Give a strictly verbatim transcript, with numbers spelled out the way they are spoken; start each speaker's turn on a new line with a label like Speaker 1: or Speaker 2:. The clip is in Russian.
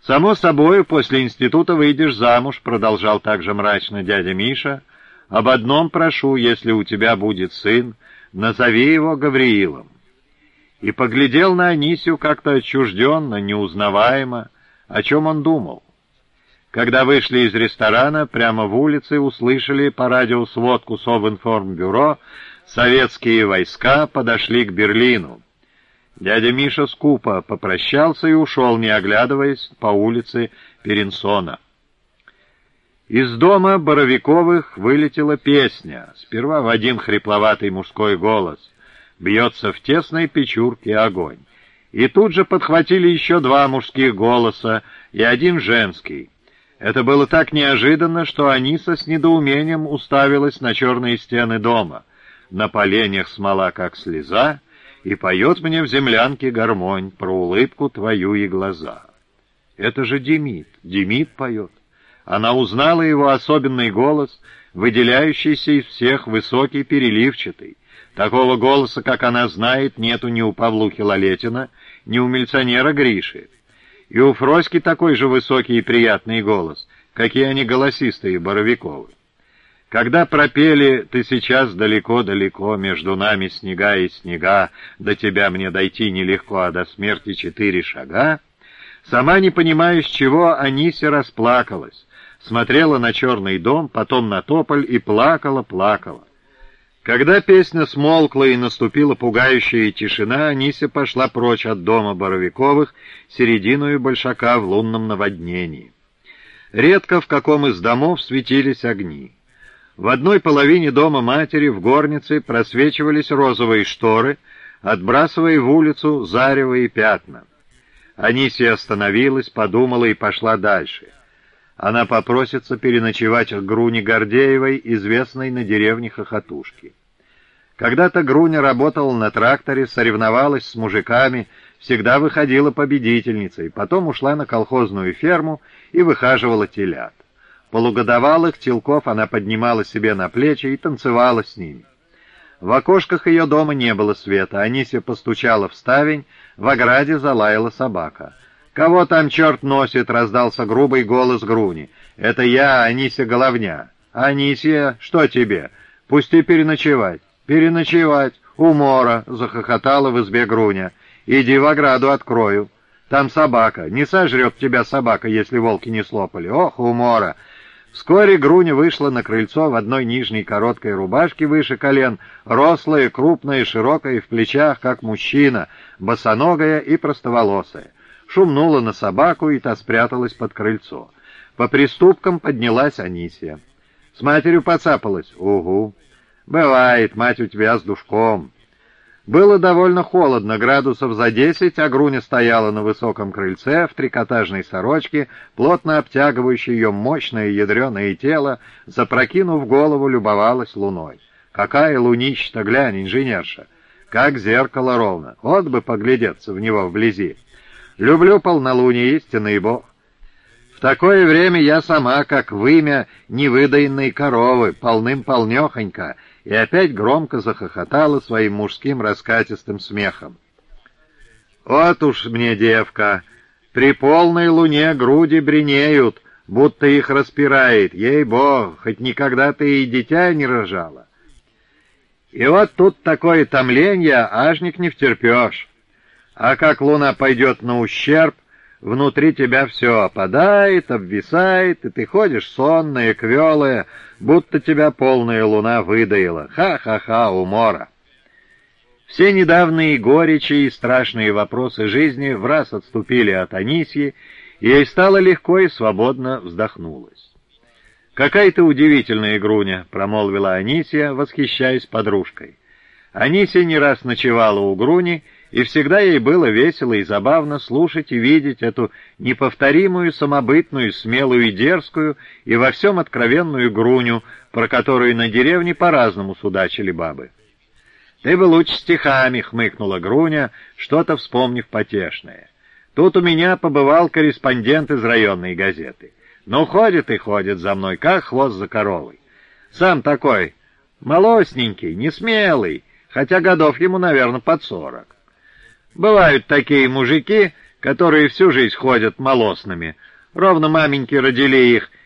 Speaker 1: «Само собою, после института выйдешь замуж», — продолжал также мрачно дядя Миша. «Об одном прошу, если у тебя будет сын, назови его Гавриилом». И поглядел на Анисию как-то отчужденно, неузнаваемо. О чем он думал? Когда вышли из ресторана, прямо в улице услышали по радио сводку Совинформбюро: советские войска подошли к Берлину. Дядя Миша скупо попрощался и ушел, не оглядываясь, по улице Перенсона. Из дома Боровиковых вылетела песня, сперва в один хрипловатый мужской голос: «Бьется в тесной печурке огонь». И тут же подхватили еще два мужских голоса и один женский. Это было так неожиданно, что Аниса с недоумением уставилась на черные стены дома. На поленьях смола, как слеза, и поет мне в землянке гармонь про улыбку твою и глаза. Это же Демид, Демид поет. Она узнала его особенный голос, выделяющийся из всех высокий, переливчатый. Такого голоса, как она знает, нету ни у Павлухи Лалетина, ни у милиционера Гриши. И у Фроськи такой же высокий и приятный голос, какие они голосистые, Боровиковы. Когда пропели «Ты сейчас далеко-далеко, между нами снега и снега, до тебя мне дойти нелегко, а до смерти четыре шага», сама не понимая, с чего, Анися расплакалась, смотрела на черный дом, потом на тополь и плакала-плакала. Когда песня смолкла и наступила пугающая тишина, Анися пошла прочь от дома Боровиковых, серединою большака в лунном наводнении. Редко в каком из домов светились огни. В одной половине дома матери в горнице просвечивались розовые шторы, отбрасывая в улицу заревые пятна. Анисия остановилась, подумала и пошла дальше. Она попросится переночевать к Груне Гордеевой, известной на деревне Хохотушки. Когда-то Груня работала на тракторе, соревновалась с мужиками, всегда выходила победительницей, потом ушла на колхозную ферму и выхаживала телят. Полугодовалых телков она поднимала себе на плечи и танцевала с ними. В окошках ее дома не было света. Анися постучала в ставень, в ограде залаяла собака. «Кого там черт носит?» — раздался грубый голос Груни. «Это я, Анися Головня». «Анисия, что тебе? Пусти переночевать». «Переночевать? Умора!» — захохотала в избе Груня. «Иди в ограду открою. Там собака. Не сожрет тебя собака, если волки не слопали. Ох, умора!» Вскоре Груня вышла на крыльцо в одной нижней короткой рубашке выше колен, рослая, крупная, широкая в плечах, как мужчина, босоногая и простоволосая. Шумнула на собаку, и та спряталась под крыльцо. По приступкам поднялась Анисия. «С матерью поцапалась?» «Угу». «Бывает, мать у тебя с душком». Было довольно холодно, градусов за десять, а Груня стояла на высоком крыльце в трикотажной сорочке, плотно обтягивающей ее мощное ядреное тело, запрокинув голову, любовалась луной. «Какая лунища-то, глянь, инженерша! Как зеркало ровно! Вот бы поглядеться в него вблизи! Люблю полнолуние, истинный бог! В такое время я сама, как вымя невыдаенной коровы, полным-полнехонько», и опять громко захохотала своим мужским раскатистым смехом. «Вот уж мне, девка, при полной луне груди бренеют, будто их распирает, ей-бог, хоть никогда ты и дитя не рожала. И вот тут такое томленье, ажник не втерпешь. А как луна пойдет на ущерб, внутри тебя все опадает, обвисает, и ты ходишь сонная, квелая, будто тебя полная луна выдаила. Ха-ха-ха, умора!» Все недавние горечи и страшные вопросы жизни враз отступили от Анисьи, и ей стало легко и свободно вздохнулась. «Какая ты удивительная, Груня!» — промолвила Анисья, восхищаясь подружкой. Анисья не раз ночевала у Груни, и всегда ей было весело и забавно слушать и видеть эту неповторимую, самобытную, смелую и дерзкую, и во всем откровенную Груню, про которую на деревне по-разному судачили бабы. «Ты бы лучше стихами», — хмыкнула Груня, что-то вспомнив потешное. «Тут у меня побывал корреспондент из районной газеты. Ну, ходит и ходит за мной, как хвост за коровой. Сам такой, молосненький, несмелый, хотя годов ему, наверное, под сорок. Бывают такие мужики, которые всю жизнь ходят молосными. Ровно маменьки родили их